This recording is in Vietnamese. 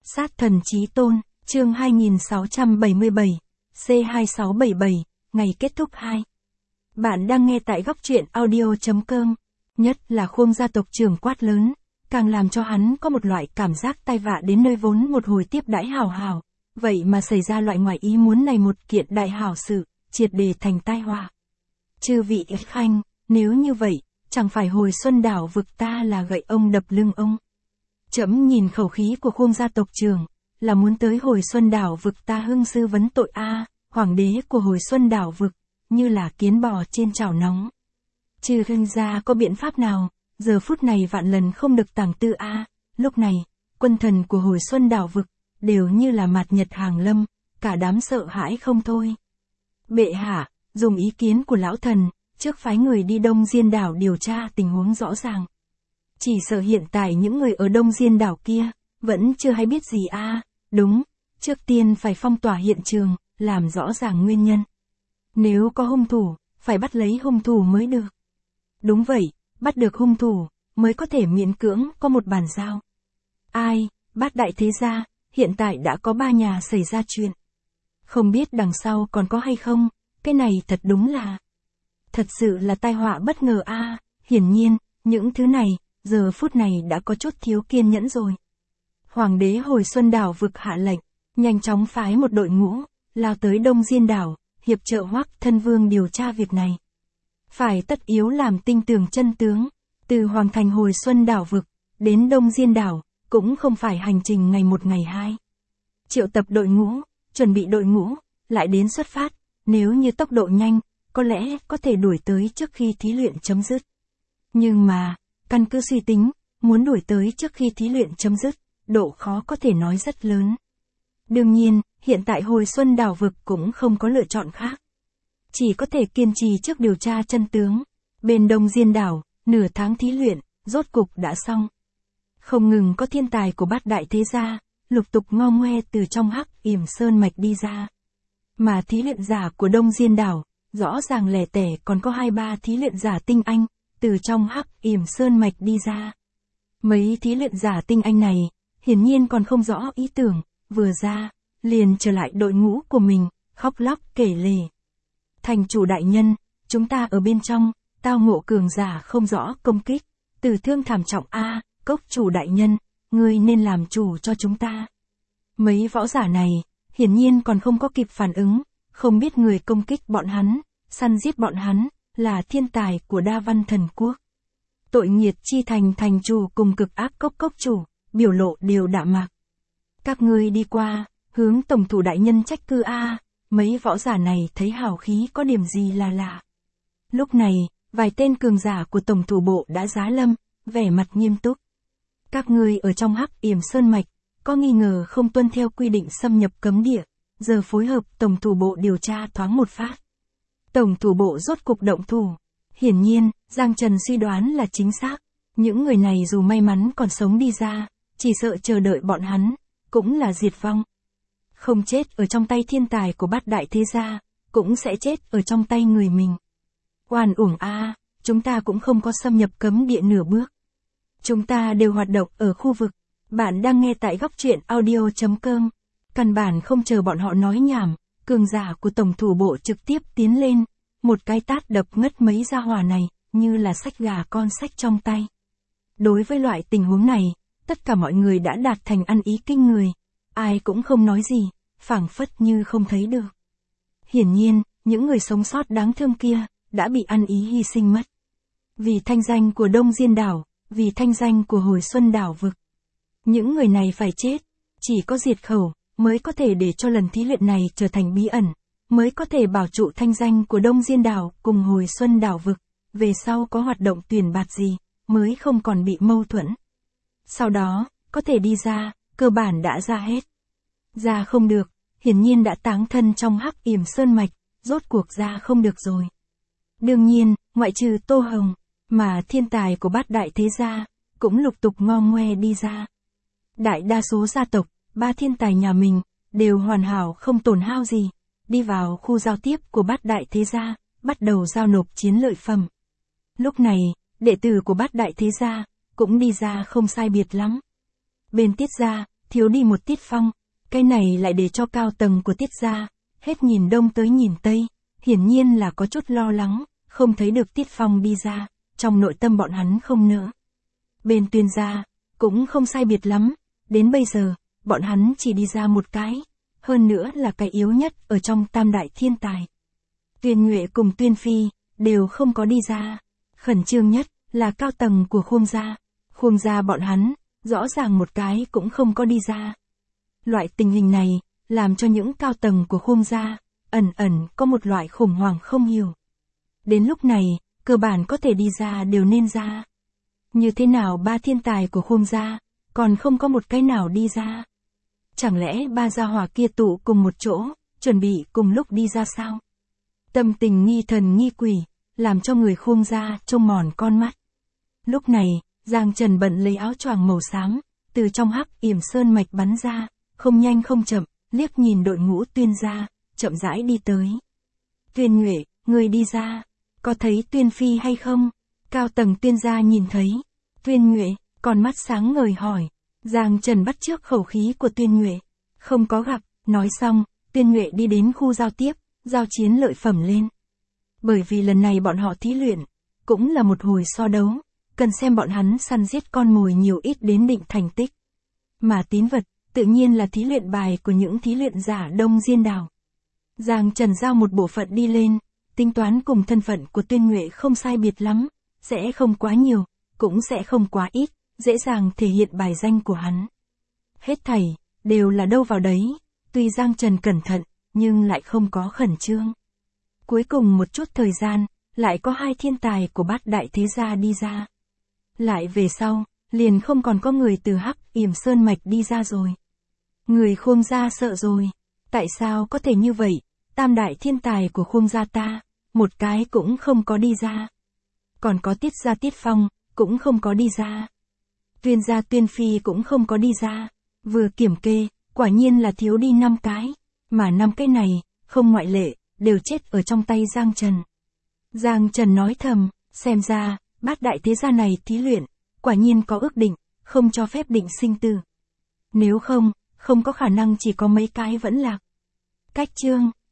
Sát thần chí tôn, chương 2677, C2677, ngày kết thúc 2. Bạn đang nghe tại góc truyện audio.com. Nhất là Khuông gia tộc trưởng quát lớn, càng làm cho hắn có một loại cảm giác tai vạ đến nơi vốn một hồi tiếp đãi hảo hảo. Vậy mà xảy ra loại ngoài ý muốn này, một kiện đại hảo sự, triệt để thành tai họa. Chư vị khanh, nếu như vậy, chẳng phải hồi xuân đảo vực ta là gậy ông đập lưng ông. Trẫm nhìn khẩu khí của Khuông gia tộc trưởng, là muốn tới hồi xuân đảo vực ta hưng sư vấn tội a, hoàng đế của hồi xuân đảo vực, như là kiến bò trên chảo nóng. Chư khanh gia có biện pháp nào, giờ phút này vạn lần không được tàng tư a. Lúc này, quân thần của hồi xuân đảo vực, đều như là mạt nhật hàng lâm, cả đám sợ hãi không thôi. Bệ hạ, dùng ý kiến của lão thần, trước phái người đi Đông Diên đảo điều tra tình huống rõ ràng. Chỉ sợ hiện tại những người ở Đông Diên đảo kia, vẫn chưa hay biết gì a. Đúng, trước tiên phải phong tỏa hiện trường, làm rõ ràng nguyên nhân. Nếu có hung thủ, phải bắt lấy hung thủ mới được. Đúng vậy, bắt được hung thủ, mới có thể miễn cưỡng có một bàn giao. Ai, Bát đại thế gia, hiện tại đã có 3 nhà xảy ra chuyện. Không biết đằng sau còn có hay không, cái này thật đúng là... Thật sự là tai họa bất ngờ a. Hiển nhiên, những thứ này, giờ phút này đã có chút thiếu kiên nhẫn rồi. Hoàng đế hồi xuân đảo vực hạ lệnh, nhanh chóng phái một đội ngũ, lao tới Đông Diên đảo, hiệp trợ Hoắc thân vương điều tra việc này. Phải tất yếu làm tinh tường chân tướng, từ Hoàng thành hồi xuân đảo vực, đến Đông Diên đảo, cũng không phải hành trình ngày 1 ngày 2. Triệu tập đội ngũ, chuẩn bị đội ngũ, lại đến xuất phát, nếu như tốc độ nhanh, có lẽ có thể đuổi tới trước khi thí luyện chấm dứt. Nhưng mà, căn cứ suy tính, muốn đuổi tới trước khi thí luyện chấm dứt, độ khó có thể nói rất lớn. Đương nhiên, hiện tại hồi xuân đảo vực cũng không có lựa chọn khác. Chỉ có thể kiên trì trước điều tra chân tướng. Bên Đông Diên đảo, nửa tháng thí luyện, rốt cục đã xong. Không ngừng có thiên tài của Bát đại thế gia, lục tục ngo ngoe từ trong Hắc Yểm Sơn mạch đi ra. Mà thí luyện giả của Đông Diên đảo, rõ ràng lẻ tẻ còn có 2-3 thí luyện giả tinh anh, từ trong Hắc Yểm Sơn mạch đi ra. Mấy thí luyện giả tinh anh này, hiển nhiên còn không rõ ý tưởng, vừa ra, liền trở lại đội ngũ của mình, khóc lóc kể lể. Thành chủ đại nhân, chúng ta ở bên trong, tao ngộ cường giả không rõ công kích, tử thương thảm trọng a. Cốc chủ đại nhân, ngươi nên làm chủ cho chúng ta. Mấy võ giả này, hiển nhiên còn không có kịp phản ứng, không biết người công kích bọn hắn, săn giết bọn hắn, là thiên tài của Đa Văn Thần Quốc. Tội nghiệt chi thành thành chủ cùng cực ác cốc chủ, biểu lộ đều đạm mạc. Các ngươi đi qua, hướng tổng thủ đại nhân trách cứ a. Mấy võ giả này thấy hào khí có điểm gì là lạ. Lúc này, vài tên cường giả của tổng thủ bộ đã giá lâm, vẻ mặt nghiêm túc. Các ngươi ở trong Hắc Yểm Sơn mạch, có nghi ngờ không tuân theo quy định xâm nhập cấm địa, giờ phối hợp tổng thủ bộ điều tra thoáng một phát. Tổng thủ bộ rốt cục động thủ. Hiển nhiên, Giang Trần suy đoán là chính xác. Những người này dù may mắn còn sống đi ra, chỉ sợ chờ đợi bọn hắn, cũng là diệt vong. Không chết ở trong tay thiên tài của Bát đại thế gia, cũng sẽ chết ở trong tay người mình. Oan uổng a, chúng ta cũng không có xâm nhập cấm địa nửa bước. Chúng ta đều hoạt động ở khu vực. Bạn đang nghe tại góc truyện audio.com. Căn bản không chờ bọn họ nói nhảm, cường giả của tổng thủ bộ trực tiếp tiến lên, một cái tát đập ngất mấy gia hỏa này, như là xách gà con xách trong tay. Đối với loại tình huống này, tất cả mọi người đã đạt thành ăn ý kinh người. Ai cũng không nói gì, phảng phất như không thấy được. Hiển nhiên, những người sống sót đáng thương kia, đã bị ăn ý hy sinh mất. Vì thanh danh của Đông Diên đảo, vì thanh danh của hồi xuân đảo vực. Những người này phải chết, chỉ có diệt khẩu, mới có thể để cho lần thí luyện này trở thành bí ẩn, mới có thể bảo trụ thanh danh của Đông Diên đảo cùng hồi xuân đảo vực, về sau có hoạt động tuyển bạt gì, mới không còn bị mâu thuẫn. Sau đó, có thể đi ra, cơ bản đã ra hết. Ra không được, hiển nhiên đã táng thân trong Hắc Yểm Sơn mạch, rốt cuộc ra không được rồi. Đương nhiên, ngoại trừ Tô Hồng, mà thiên tài của Bát đại thế gia, cũng lục tục ngo ngoe đi ra. Đại đa số gia tộc, 3 thiên tài nhà mình, đều hoàn hảo không tổn hao gì, đi vào khu giao tiếp của Bát đại thế gia, bắt đầu giao nộp chiến lợi phẩm. Lúc này, đệ tử của Bát đại thế gia, cũng đi ra không sai biệt lắm. Bên Tiết gia, thiếu đi một Tiết Phong, cái này lại để cho cao tầng của Tiết gia, hết nhìn đông tới nhìn tây, hiển nhiên là có chút lo lắng, không thấy được Tiết Phong đi ra, trong nội tâm bọn hắn không nỡ. Bên Tuyên gia, cũng không sai biệt lắm, đến bây giờ, bọn hắn chỉ đi ra một cái, hơn nữa là cái yếu nhất ở trong tam đại thiên tài. Tuyên Nhuệ cùng Tuyên Phi, đều không có đi ra. Khẩn trương nhất, là cao tầng của Khuông gia. Khuông gia bọn hắn, rõ ràng một cái cũng không có đi ra. Loại tình hình này, làm cho những cao tầng của Khuông gia, ẩn ẩn có một loại khủng hoảng không hiểu. Đến lúc này, cơ bản có thể đi ra đều nên ra. Như thế nào ba thiên tài của Khuông gia, còn không có một cái nào đi ra? Chẳng lẽ ba gia hỏa kia tụ cùng một chỗ, chuẩn bị cùng lúc đi ra sao? Tâm tình nghi thần nghi quỷ, làm cho người Khuông gia trông mòn con mắt. Lúc này, Giang Trần bận lấy áo choàng màu xám, từ trong hắc yểm sơn mạch bắn ra, không nhanh không chậm, liếc nhìn đội ngũ Tuyên gia, chậm rãi đi tới. Tuyên Nhuệ, người đi ra, có thấy Tuyên Phi hay không? Cao tầng Tuyên gia nhìn thấy. Tuyên Nhuệ, con mắt sáng ngời hỏi. Giang Trần bắt chước khẩu khí của Tuyên Nhuệ. Không có gặp, nói xong, Tuyên Nhuệ đi đến khu giao tiếp, giao chiến lợi phẩm lên. Bởi vì lần này bọn họ thí luyện, cũng là một hồi so đấu, cần xem bọn hắn săn giết con mồi nhiều ít đến định thành tích. Mà tín vật, tự nhiên là thí luyện bài của những thí luyện giả Đông Diên Đảo. Giang Trần giao một bộ phận đi lên, tính toán cùng thân phận của Tuyên Nhuệ không sai biệt lắm, sẽ không quá nhiều, cũng sẽ không quá ít, dễ dàng thể hiện bài danh của hắn. Hết thảy, đều là đâu vào đấy, tuy Giang Trần cẩn thận, nhưng lại không có khẩn trương. Cuối cùng một chút thời gian, lại có hai thiên tài của bát đại thế gia đi ra. Lại về sau, liền không còn có người từ hắc yểm sơn mạch đi ra rồi. Người Khuông gia sợ rồi, tại sao có thể như vậy, tam đại thiên tài của Khuông gia ta, một cái cũng không có đi ra. Còn có Tiết gia Tiết Phong, cũng không có đi ra. Tuyên gia Tuyên Phi cũng không có đi ra. Vừa kiểm kê, quả nhiên là thiếu đi 5 cái, mà 5 cái này, không ngoại lệ, đều chết ở trong tay Giang Trần. Giang Trần nói thầm, xem ra, bát đại thế gia này thí luyện, quả nhiên có ước định, không cho phép định sinh tử. Nếu không, không có khả năng chỉ có mấy cái vẫn lạc. Cách chương